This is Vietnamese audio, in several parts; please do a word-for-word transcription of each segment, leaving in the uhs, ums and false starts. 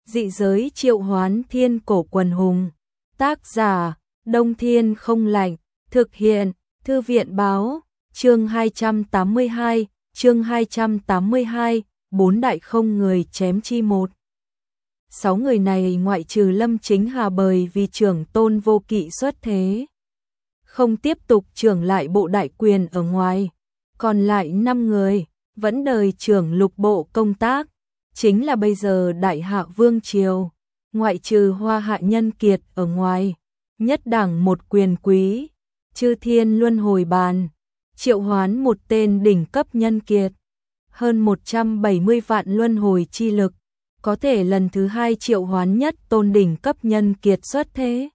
Dị giới triệu hoán thiên cổ quần hùng. Tác giả, Đông Thiên Không Lạnh. Thực hiện, Thư viện báo. Chương hai trăm tám mươi hai, chương hai trăm tám mươi hai, bốn đại không người chém chi một. Sáu người này ngoại trừ Lâm Chính Hà bởi vì trưởng tôn vô kỵ xuất thế, không tiếp tục trưởng lại bộ đại quyền ở ngoài, còn lại năm người vẫn đời trưởng lục bộ công tác, chính là bây giờ Đại Hạ Vương Triều, ngoại trừ Hoa Hạ Nhân Kiệt ở ngoài, nhất đẳng một quyền quý, Chư Thiên Luân Hồi Bàn, triệu hoán một tên đỉnh cấp nhân kiệt, hơn một trăm bảy mươi vạn luân hồi chi lực, có thể lần thứ hai triệu hoán nhất tôn đỉnh cấp nhân kiệt xuất thế.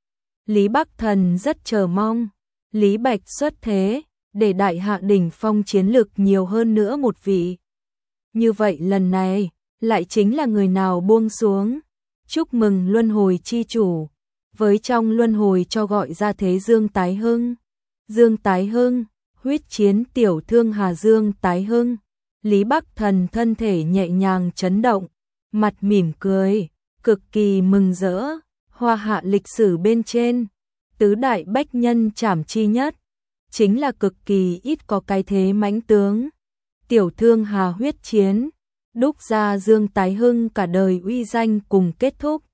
Lý Bắc Thần rất chờ mong, Lý Bạch xuất thế, để Đại Hạ đỉnh phong chiến lực nhiều hơn nữa một vị. Như vậy lần này, lại chính là người nào buông xuống. Chúc mừng luân hồi chi chủ, với trong luân hồi cho gọi ra thế Dương Tái Hưng. Dương Tái Hưng, huyết chiến tiểu thương Hà Dương Tái Hưng. Lý Bắc Thần thân thể nhẹ nhàng chấn động, mặt mỉm cười, cực kỳ mừng rỡ. Hoa Hạ lịch sử bên trên, tứ đại bách nhân trảm chi nhất, chính là cực kỳ ít có cái thế mãnh tướng. Tiểu thương Hà huyết chiến, đúc ra Dương Tái Hưng cả đời uy danh cùng kết thúc.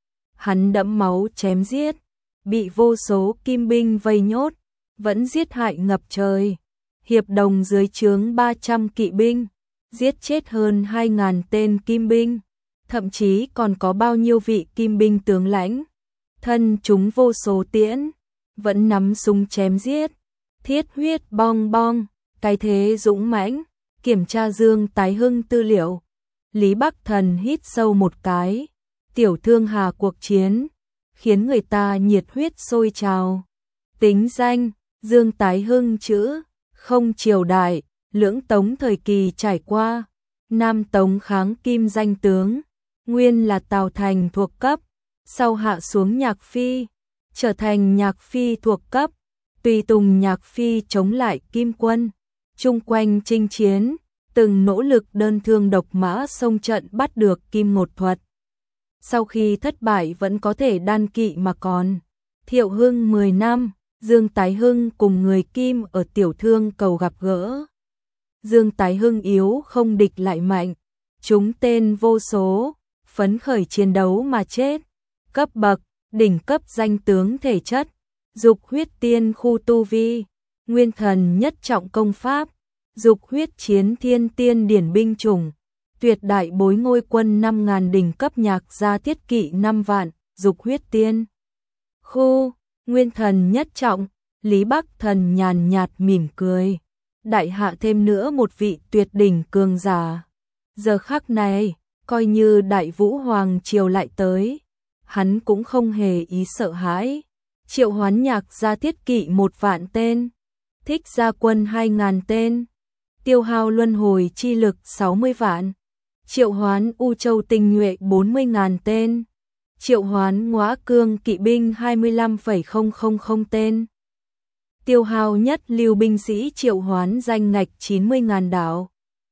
Hắn đẫm máu chém giết, bị vô số kim binh vây nhốt, vẫn giết hại ngập trời. Hiệp đồng dưới trướng ba trăm kỵ binh, giết chết hơn hai nghìn tên kim binh, thậm chí còn có bao nhiêu vị kim binh tướng lãnh, thân chúng vô số tiễn, vẫn nắm súng chém giết, thiết huyết bong bong, cái thế dũng mãnh. Kiểm tra Dương Tái Hưng tư liệu, Lý Bắc Thần hít sâu một cái, tiểu thương Hà cuộc chiến, khiến người ta nhiệt huyết sôi trào. Tính danh, Dương Tái Hưng chữ, không triều đại, lưỡng tống thời kỳ trải qua, Nam Tống kháng kim danh tướng, nguyên là Tào Thành thuộc cấp, sau hạ xuống Nhạc Phi, trở thành Nhạc Phi thuộc cấp, tùy tùng Nhạc Phi chống lại Kim Quân, chung quanh chinh chiến, từng nỗ lực đơn thương độc mã xông trận bắt được Kim Ngột Thuật. Sau khi thất bại vẫn có thể đan kỵ mà còn. Thiệu Hưng mười năm, Dương Tái Hưng cùng người Kim ở tiểu thương cầu gặp gỡ. Dương Tái Hưng yếu không địch lại mạnh, chúng tên vô số, phấn khởi chiến đấu mà chết. Cấp bậc, đỉnh cấp danh tướng thể chất, dục huyết tiên khu tu vi, nguyên thần nhất trọng công pháp, dục huyết chiến thiên tiên điển binh chủng, tuyệt đại bối ngôi quân năm ngàn đỉnh cấp nhạc gia thiết kỵ năm vạn, dục huyết tiên khu, nguyên thần nhất trọng. Lý Bắc Thần nhàn nhạt mỉm cười, Đại Hạ thêm nữa một vị tuyệt đỉnh cường giả. Giờ khắc này, coi như Đại Vũ Hoàng triều lại tới, hắn cũng không hề ý sợ hãi. Triệu hoán nhạc gia thiết kỵ một vạn tên, thích gia quân hai ngàn tên, tiêu hao luân hồi chi lực sáu mươi vạn, triệu hoán U Châu tinh nhuệ bốn mươi ngàn tên, triệu hoán Ngõa Cương kỵ binh hai mươi lăm phẩy không không không tên, tiêu hao nhất lưu binh sĩ triệu hoán danh ngạch chín mươi ngàn đảo.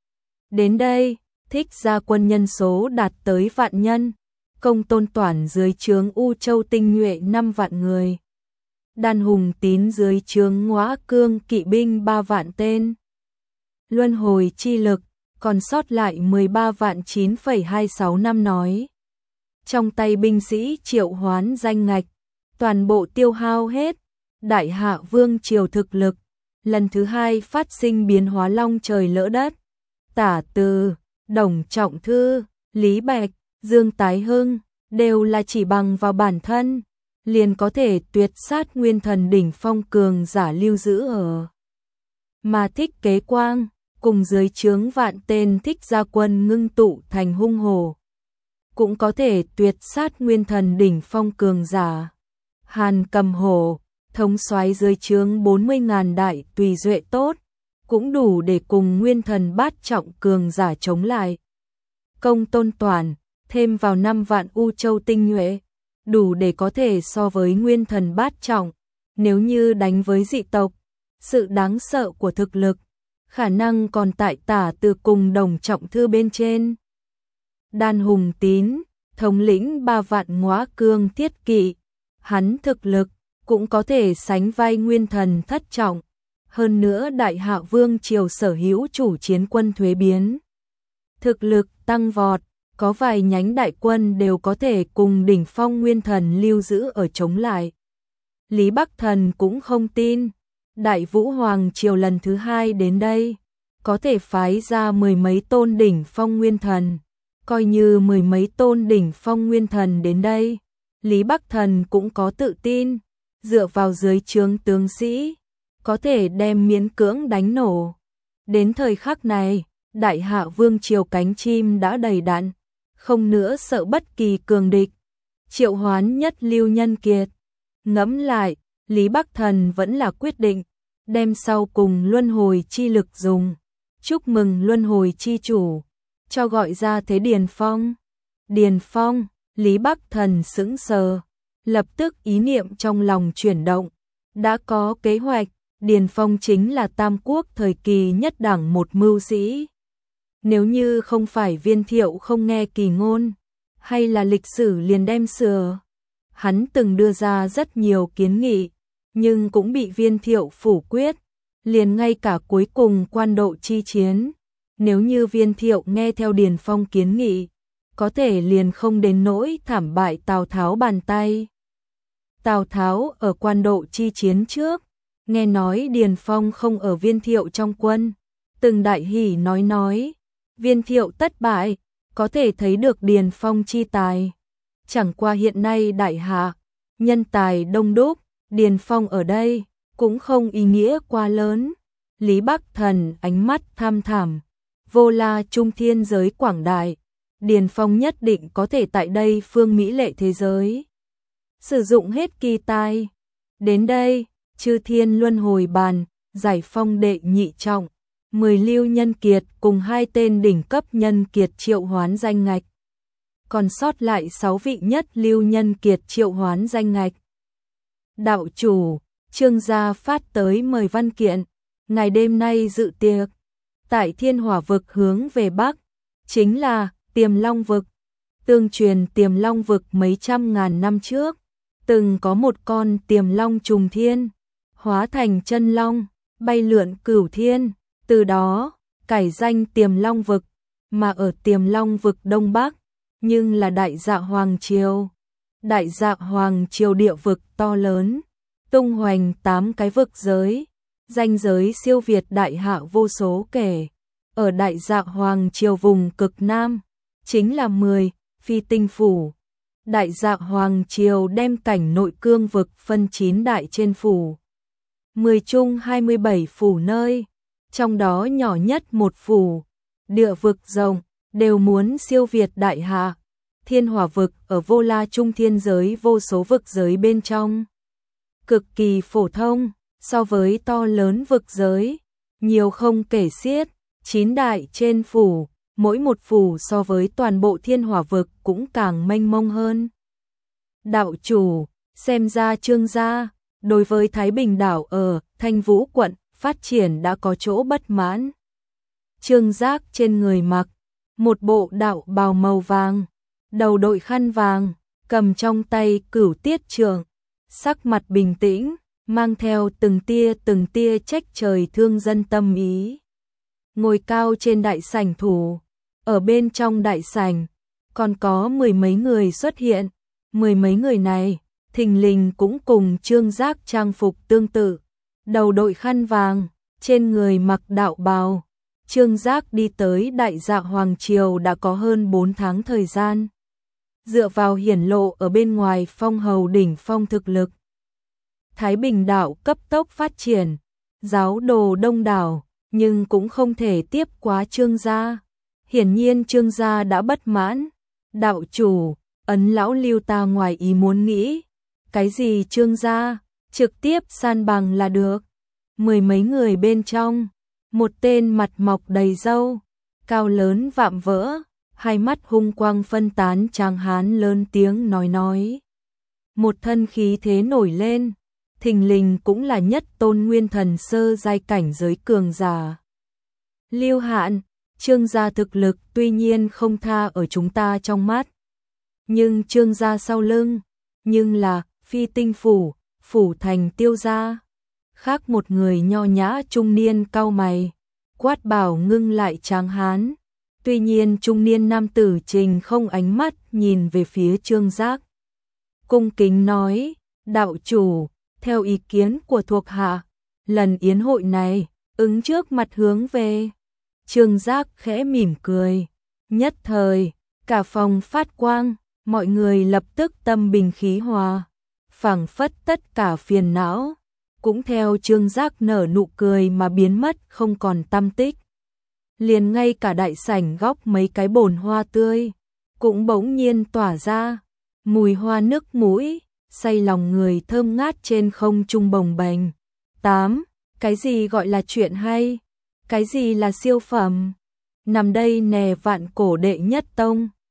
Đến đây, thích gia quân nhân số đạt tới vạn nhân, công tôn toản dưới trướng U Châu tinh nhuệ năm vạn người. Đan Hùng Tín dưới trướng Ngõa Cương kỵ binh ba vạn tên. Luân hồi chi lực còn sót lại mười ba vạn chín phẩy hai sáu năm nói. Trong tay binh sĩ triệu hoán danh ngạch, toàn bộ tiêu hao hết. Đại Hạ Vương triều thực lực, lần thứ hai phát sinh biến hóa long trời lỡ đất. Tả Từ, Đồng Trọng Thư, Lý Bạch, Dương Tái Hưng, đều là chỉ bằng vào bản thân, liền có thể tuyệt sát nguyên thần đỉnh phong cường giả lưu giữ ở. Mà Thích Kế Quang, cùng dưới trướng vạn tên thích gia quân ngưng tụ thành hung hồ, cũng có thể tuyệt sát nguyên thần đỉnh phong cường giả. Hàn Cầm Hổ, thống soái dưới trướng bốn mươi ngàn đại tùy duệ tốt, cũng đủ để cùng nguyên thần bát trọng cường giả chống lại. Công Tôn Toản, thêm vào năm vạn U Châu tinh nhuệ, đủ để có thể so với nguyên thần bát trọng. Nếu như đánh với dị tộc, sự đáng sợ của thực lực, khả năng còn tại Tả Từ cùng Đồng Trọng Thư bên trên. Đan Hùng Tín, thống lĩnh ba vạn ngõa cương thiết kỵ, hắn thực lực cũng có thể sánh vai nguyên thần thất trọng. Hơn nữa Đại Hạ Vương triều sở hữu chủ chiến quân thuế biến, thực lực tăng vọt, có vài nhánh đại quân đều có thể cùng đỉnh phong nguyên thần lưu giữ ở chống lại. Lý Bắc Thần cũng không tin, Đại Vũ Hoàng triều lần thứ hai đến đây, có thể phái ra mười mấy tôn đỉnh phong nguyên thần, coi như mười mấy tôn đỉnh phong nguyên thần đến đây, Lý Bắc Thần cũng có tự tin, dựa vào dưới trướng tướng sĩ, có thể đem miễn cưỡng đánh nổ. Đến thời khắc này, Đại Hạ Vương triều cánh chim đã đầy đặn, không nữa sợ bất kỳ cường địch. Triệu hoán nhất lưu nhân kiệt. Ngẫm lại, Lý Bắc Thần vẫn là quyết định, đem sau cùng luân hồi chi lực dùng. Chúc mừng luân hồi chi chủ, cho gọi ra thế Điền Phong. Điền Phong, Lý Bắc Thần sững sờ, lập tức ý niệm trong lòng chuyển động. Đã có kế hoạch, Điền Phong chính là Tam Quốc thời kỳ nhất đẳng một mưu sĩ. Nếu như không phải Viên Thiệu không nghe kỳ ngôn, hay là lịch sử liền đem sửa. Hắn từng đưa ra rất nhiều kiến nghị, nhưng cũng bị Viên Thiệu phủ quyết, liền ngay cả cuối cùng quan độ chi chiến. Nếu như Viên Thiệu nghe theo Điền Phong kiến nghị, có thể liền không đến nỗi thảm bại Tào Tháo bàn tay. Tào Tháo ở quan độ chi chiến trước, nghe nói Điền Phong không ở Viên Thiệu trong quân, từng đại hỉ nói nói, Viên Thiệu tất bại, có thể thấy được Điền Phong chi tài. Chẳng qua hiện nay Đại Hạ, nhân tài đông đúc, Điền Phong ở đây, cũng không ý nghĩa quá lớn. Lý Bắc Thần ánh mắt tham thẳm, vô la trung thiên giới quảng đại, Điền Phong nhất định có thể tại đây phương mỹ lệ thế giới sử dụng hết kỳ tài. Đến đây, chư thiên luân hồi bàn, giải phong đệ nhị trọng, mười lưu nhân kiệt cùng hai tên đỉnh cấp nhân kiệt triệu hoán danh ngạch. Còn sót lại sáu vị nhất lưu nhân kiệt triệu hoán danh ngạch. Đạo chủ, Trương gia phát tới mời văn kiện, ngày đêm nay dự tiệc. Tại Thiên Hỏa vực hướng về Bắc, chính là Tiềm Long vực. Tương truyền Tiềm Long vực mấy trăm ngàn năm trước, từng có một con Tiềm Long trùng thiên, hóa thành chân long, bay lượn cửu thiên, từ đó cải danh Tiềm Long vực, mà ở Tiềm Long vực Đông Bắc, nhưng là Đại Dạ Hoàng triều. Đại Dạ Hoàng triều địa vực to lớn, tung hoành tám cái vực giới, danh giới siêu việt Đại Hạ vô số kể. Ở Đại Dạ Hoàng triều vùng cực Nam, chính là mười phi tinh phủ. Đại Dạ Hoàng triều đem cảnh nội cương vực phân chín đại trên phủ, mười chung hai mươi bảy phủ nơi, trong đó nhỏ nhất một phủ, địa vực rộng, đều muốn siêu việt Đại Hạ. Thiên Hỏa vực ở vô la trung thiên giới vô số vực giới bên trong, cực kỳ phổ thông, so với to lớn vực giới, nhiều không kể xiết, chín đại trên phủ, mỗi một phủ so với toàn bộ Thiên Hỏa vực cũng càng mênh mông hơn. Đạo chủ, xem ra Trương gia, đối với Thái Bình đảo ở Thanh Vũ quận, phát triển đã có chỗ bất mãn. Trương Giác trên người mặc, một bộ đạo bào màu vàng, đầu đội khăn vàng, cầm trong tay cửu tiết trượng, sắc mặt bình tĩnh, mang theo từng tia từng tia trách trời thương dân tâm ý. Ngồi cao trên đại sảnh thủ, ở bên trong đại sảnh, còn có mười mấy người xuất hiện, mười mấy người này, thình lình cũng cùng Trương Giác trang phục tương tự, đầu đội khăn vàng, trên người mặc đạo bào. Trương Giác đi tới Đại Dạ Hoàng triều đã có hơn bốn tháng thời gian. Dựa vào hiển lộ ở bên ngoài phong hầu đỉnh phong thực lực, Thái Bình đảo cấp tốc phát triển, giáo đồ đông đảo, nhưng cũng không thể tiếp quá Trương gia. Hiển nhiên Trương gia đã bất mãn. Đạo chủ, Ấn lão lưu ta ngoài ý muốn nghĩ, cái gì Trương gia, trực tiếp san bằng là được. Mười mấy người bên trong, một tên mặt mọc đầy râu, cao lớn vạm vỡ, hai mắt hung quang phân tán tráng hán lớn tiếng nói nói. Một thân khí thế nổi lên, thình lình cũng là nhất tôn nguyên thần sơ giai cảnh giới cường giả. Lưu Hạn, Trương gia thực lực tuy nhiên không tha ở chúng ta trong mắt, nhưng Trương gia sau lưng, nhưng là Phi Tinh phủ, phủ thành Tiêu gia. Khác một người nho nhã trung niên cau mày, quát bảo ngưng lại Tráng hán. Tuy nhiên trung niên nam tử Trình không ánh mắt nhìn về phía Trương Giác. Cung kính nói, đạo chủ, theo ý kiến của thuộc hạ, lần yến hội này, ứng trước mặt hướng về. Trương Giác khẽ mỉm cười, nhất thời, cả phòng phát quang, mọi người lập tức tâm bình khí hòa, phảng phất tất cả phiền não, cũng theo Trương Giác nở nụ cười mà biến mất không còn tăm tích. Liền ngay cả đại sảnh góc mấy cái bồn hoa tươi, cũng bỗng nhiên tỏa ra, mùi hoa nước mũi, say lòng người thơm ngát trên không trung bồng bềnh. tám. Cái gì gọi là chuyện hay? Cái gì là siêu phẩm? Nằm đây nè vạn cổ đệ nhất tông.